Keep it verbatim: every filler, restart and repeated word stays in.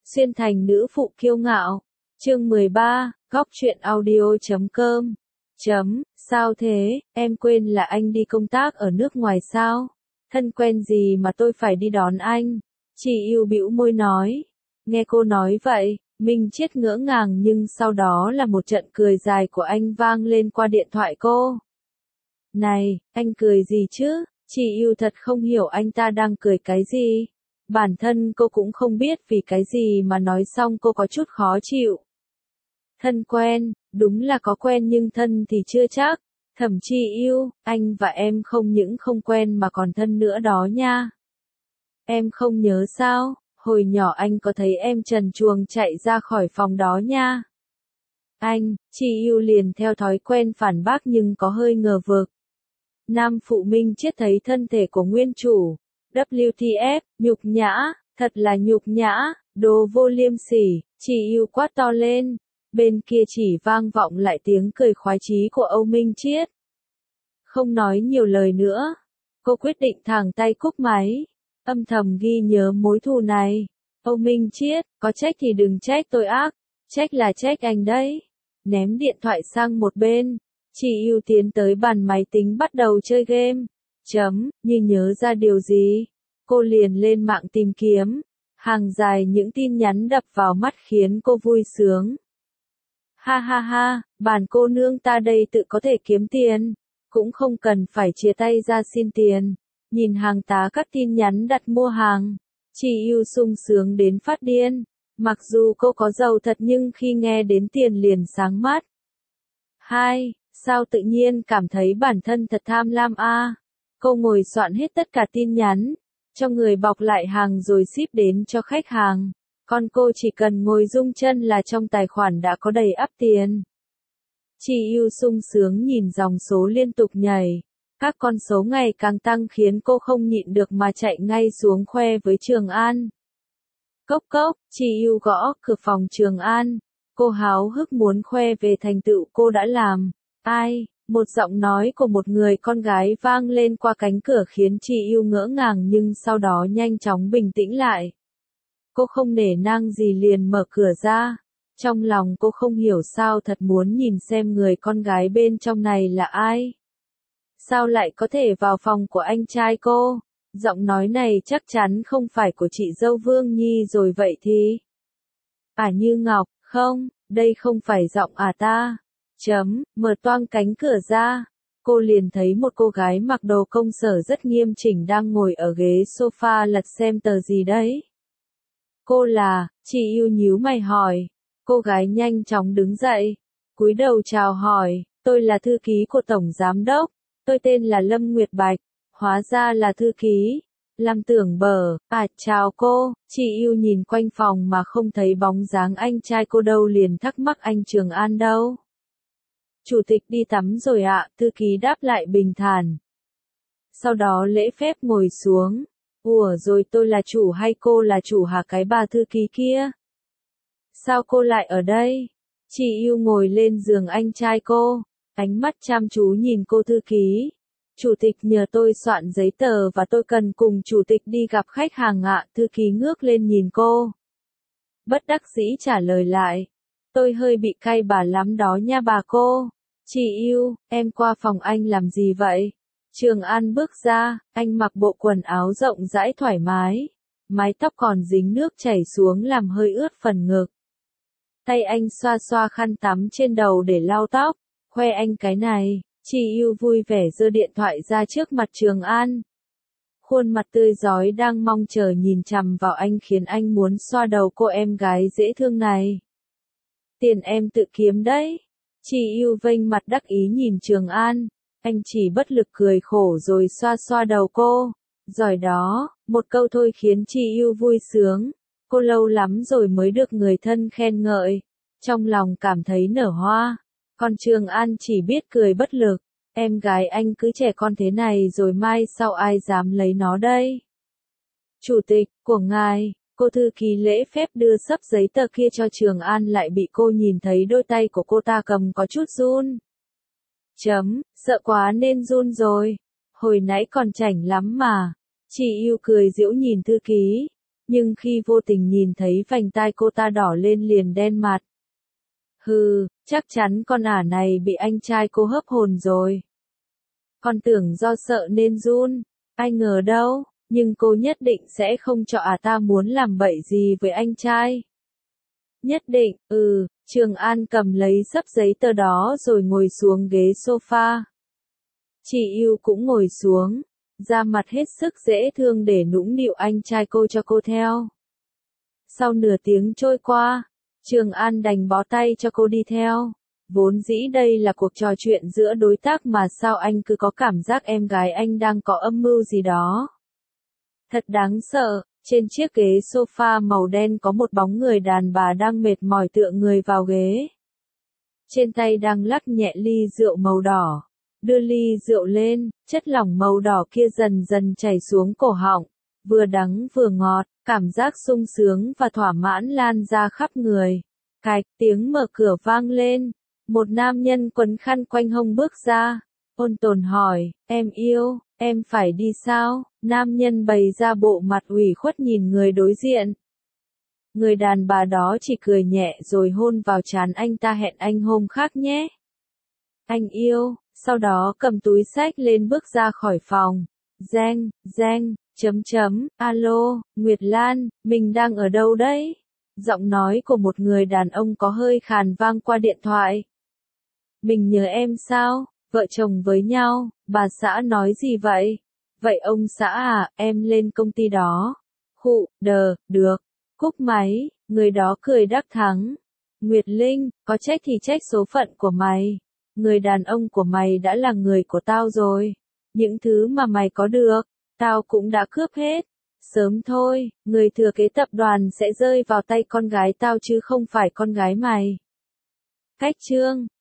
Xuyên thành nữ phụ kiêu ngạo. Chương mười ba, góc truyện audio chấm com. Chấm, sao thế, em quên là anh đi công tác ở nước ngoài sao? Thân quen gì mà tôi phải đi đón anh? Chị yêu bĩu môi nói. Nghe cô nói vậy, Minh Chiết ngỡ ngàng nhưng sau đó là một trận cười dài của anh vang lên qua điện thoại cô. Này, anh cười gì chứ? Chị yêu thật không hiểu anh ta đang cười cái gì. Bản thân cô cũng không biết vì cái gì mà nói xong cô có chút khó chịu. Thân quen, đúng là có quen nhưng thân thì chưa chắc. Thẩm Chi yêu, anh và em không những không quen mà còn thân nữa đó nha. Em không nhớ sao, hồi nhỏ anh có thấy em trần truồng chạy ra khỏi phòng đó nha. Anh, Chi yêu liền theo thói quen phản bác nhưng có hơi ngờ vực. Nam phụ Minh Chiết thấy thân thể của nguyên chủ. W T F, nhục nhã, thật là nhục nhã, đồ vô liêm sỉ, chị yêu quát to lên. Bên kia chỉ vang vọng lại tiếng cười khoái chí của Âu Minh Chiết. Không nói nhiều lời nữa, cô quyết định thẳng tay cúp máy, âm thầm ghi nhớ mối thù này. Âu Minh Chiết, có trách thì đừng trách tôi ác, trách là trách anh đấy. Ném điện thoại sang một bên, chị yêu tiến tới bàn máy tính bắt đầu chơi game. Chấm, như nhớ ra điều gì, cô liền lên mạng tìm kiếm, hàng dài những tin nhắn đập vào mắt khiến cô vui sướng. Ha ha ha, bản cô nương ta đây tự có thể kiếm tiền, cũng không cần phải chia tay ra xin tiền. Nhìn hàng tá các tin nhắn đặt mua hàng, chị yêu sung sướng đến phát điên. Mặc dù cô có giàu thật nhưng khi nghe đến tiền liền sáng mắt. Hai, sao tự nhiên cảm thấy bản thân thật tham lam a? À? Cô ngồi soạn hết tất cả tin nhắn, cho người bọc lại hàng rồi ship đến cho khách hàng. Còn cô chỉ cần ngồi rung chân là trong tài khoản đã có đầy ắp tiền. Chị yêu sung sướng nhìn dòng số liên tục nhảy. Các con số ngày càng tăng khiến cô không nhịn được mà chạy ngay xuống khoe với Trường An. Cốc cốc, chị yêu gõ cửa phòng Trường An. Cô háo hức muốn khoe về thành tựu cô đã làm. Ai? Một giọng nói của một người con gái vang lên qua cánh cửa khiến chị yêu ngỡ ngàng nhưng sau đó nhanh chóng bình tĩnh lại. Cô không nể nang gì liền mở cửa ra. Trong lòng cô không hiểu sao thật muốn nhìn xem người con gái bên trong này là ai. Sao lại có thể vào phòng của anh trai cô? Giọng nói này chắc chắn không phải của chị dâu Vương Nhi rồi vậy thì. À Như Ngọc, không, đây không phải giọng à ta. Chấm, mở toang cánh cửa ra. Cô liền thấy một cô gái mặc đồ công sở rất nghiêm chỉnh đang ngồi ở ghế sofa lật xem tờ gì đấy. Cô là, chị yêu nhíu mày hỏi. Cô gái nhanh chóng đứng dậy, cúi đầu chào hỏi, tôi là thư ký của Tổng Giám Đốc, tôi tên là Lâm Nguyệt Bạch, hóa ra là thư ký. Làm tưởng bở, à chào cô, chị yêu nhìn quanh phòng mà không thấy bóng dáng anh trai cô đâu liền thắc mắc anh Trường An đâu. Chủ tịch đi tắm rồi ạ, thư ký đáp lại bình thản. Sau đó lễ phép ngồi xuống. Ủa rồi tôi là chủ hay cô là chủ hả cái bà thư ký kia? Sao cô lại ở đây? Chị yêu ngồi lên giường anh trai cô, ánh mắt chăm chú nhìn cô thư ký. Chủ tịch nhờ tôi soạn giấy tờ và tôi cần cùng chủ tịch đi gặp khách hàng ạ. Thư ký ngước lên nhìn cô. Bất đắc dĩ trả lời lại. Tôi hơi bị cay bà lắm đó nha bà cô. Chị yêu, em qua phòng anh làm gì vậy? Trường An bước ra, anh mặc bộ quần áo rộng rãi thoải mái. Mái tóc còn dính nước chảy xuống làm hơi ướt phần ngực. Tay anh xoa xoa khăn tắm trên đầu để lau tóc. Khoe anh cái này, chị yêu vui vẻ giơ điện thoại ra trước mặt Trường An. Khuôn mặt tươi rói đang mong chờ nhìn chằm vào anh khiến anh muốn xoa đầu cô em gái dễ thương này. Tiền em tự kiếm đấy. Chị yêu vênh mặt đắc ý nhìn Trường An. Anh chỉ bất lực cười khổ rồi xoa xoa đầu cô. Giỏi đó, một câu thôi khiến chị yêu vui sướng. Cô lâu lắm rồi mới được người thân khen ngợi. Trong lòng cảm thấy nở hoa. Còn Trường An chỉ biết cười bất lực. Em gái anh cứ trẻ con thế này rồi mai sau ai dám lấy nó đây? Chủ tịch, của ngài, cô thư ký lễ phép đưa sấp giấy tờ kia cho Trường An lại bị cô nhìn thấy đôi tay của cô ta cầm có chút run. Chấm, sợ quá nên run rồi. Hồi nãy còn chảnh lắm mà. Chị yêu cười giễu nhìn thư ký. nhưng khi vô tình nhìn thấy vành tai cô ta đỏ lên liền đen mặt. Hừ, chắc chắn con ả này bị anh trai cô hớp hồn rồi. Con tưởng do sợ nên run, ai ngờ đâu, nhưng cô nhất định sẽ không cho ả ta muốn làm bậy gì với anh trai. Nhất định, ừ, Trường An cầm lấy xấp giấy tờ đó rồi ngồi xuống ghế sofa. Chị yêu cũng ngồi xuống, ra mặt hết sức dễ thương để nũng nịu anh trai cô cho cô theo. Sau nửa tiếng trôi qua, Trường An đành bó tay cho cô đi theo. Vốn dĩ đây là cuộc trò chuyện giữa đối tác mà sao anh cứ có cảm giác em gái anh đang có âm mưu gì đó. Thật đáng sợ, trên chiếc ghế sofa màu đen có một bóng người đàn bà đang mệt mỏi tựa người vào ghế. Trên tay đang lắc nhẹ ly rượu màu đỏ. Đưa ly rượu lên, chất lỏng màu đỏ kia dần dần chảy xuống cổ họng. Vừa đắng vừa ngọt, cảm giác sung sướng và thỏa mãn lan ra khắp người. Cạch, tiếng mở cửa vang lên. Một nam nhân quấn khăn quanh hông bước ra. Ôn Tồn hỏi, em yêu, em phải đi sao? Nam nhân bày ra bộ mặt ủy khuất nhìn người đối diện. Người đàn bà đó chỉ cười nhẹ rồi hôn vào trán anh ta, hẹn anh hôm khác nhé. Anh yêu, sau đó cầm túi xách lên bước ra khỏi phòng. Giang, Giang, chấm chấm, alo, Nguyệt Lan, mình đang ở đâu đấy? Giọng nói của một người đàn ông có hơi khàn vang qua điện thoại. Mình nhớ em sao? Vợ chồng với nhau, bà xã nói gì vậy? Vậy ông xã à, em lên công ty đó. Khụ, đờ, được. Cúp máy, người đó cười đắc thắng. Nguyệt Linh, có trách thì trách số phận của mày. Người đàn ông của mày đã là người của tao rồi. Những thứ mà mày có được, tao cũng đã cướp hết. Sớm thôi, người thừa kế tập đoàn sẽ rơi vào tay con gái tao chứ không phải con gái mày. Cách chương